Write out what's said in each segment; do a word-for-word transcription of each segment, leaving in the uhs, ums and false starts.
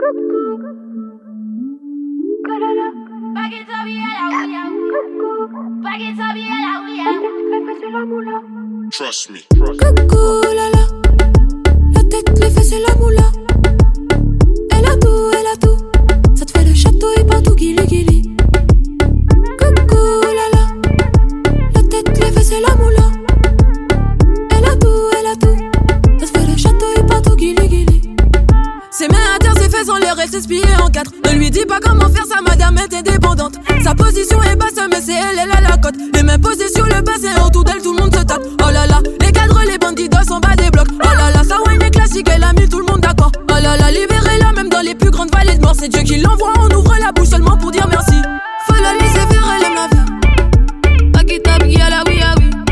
Trust me. Coucou lala, la tête, les fesses et la moula. Elle a tout, elle a tout. Ça te fait le château et partout guili guili. Coucou lala, la tête, les fesses et la moula. Elle a tout, elle a tout. Ça te fait le château et partout guili guili. Ses mains à terre, ses fesses en l'air, elle s'est pliée en quatre. Ne lui dis pas comment faire, sa madame est indépendante. Sa position est basse, mais c'est elle, elle a la cote. Les mains posées sur le bassin, autour d'elle, tout le monde se tape. Oh là là, les cadres, les bandits en bas des blocs. Oh là là, sa wine est classique, elle a mis tout le monde d'accord. Oh là là, libérez-la, même dans les plus grandes vallées de mort. C'est Dieu qui l'envoie, on ouvre la bouche seulement pour dire merci. Faut la laisser faire, elle aime la vie. Paquita, Biggie, à la oui, ah oui.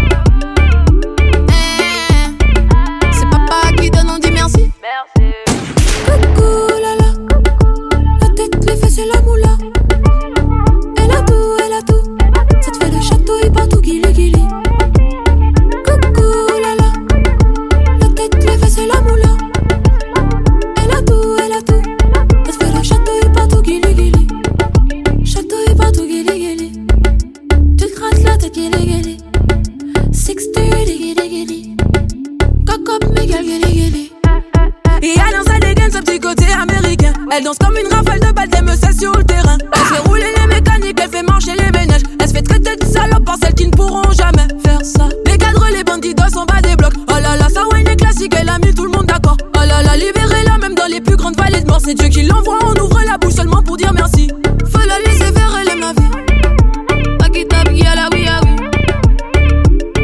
Eh, c'est papa qui donne, on dit merci. Merci. Coucou, lala, la tête, les fesses et la moula. Elle a tout, elle a tout. Ça te fait le château et partout, guili guili. Coucou, lala, la tête, les fesses et la moula. Elle a tout, elle a tout. Ça te fait le château et partout, guili guili. Château et partout, guili guili. Tu te grattes la tête, guili guili. sixty, guili guili. Cock up, Miguel, guili guili. Et elle dans sa dégaine, ce petit côté américain. Elle danse comme une rafale de balles, t'aimes ça sur le terrain. Elle fait rouler les mécaniques, elle fait marcher les ménages. Elle se fait traiter de salope par celles qui ne pourront jamais faire ça. Les cadres, les bandits en bas des blocs. Oh là là, sa wine est classique, elle a mis tout le monde d'accord. Oh là là, libérez-la, même dans les plus grandes vallées de mort. C'est Dieu qui l'envoie, on ouvre la bouche seulement pour dire merci. Faut la laisser faire, elle aime la vie. Paquita, Biggie, à la oui, ah oui.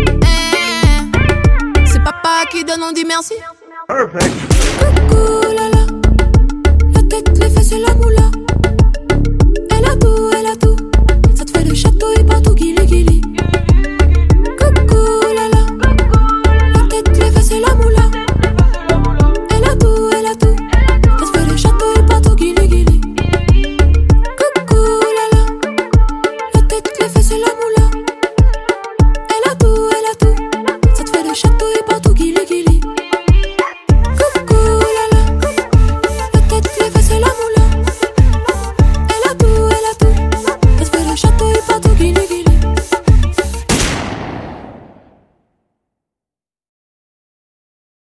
Eh, c'est papa qui donne, on dit merci. Perfect. Coucou, lala.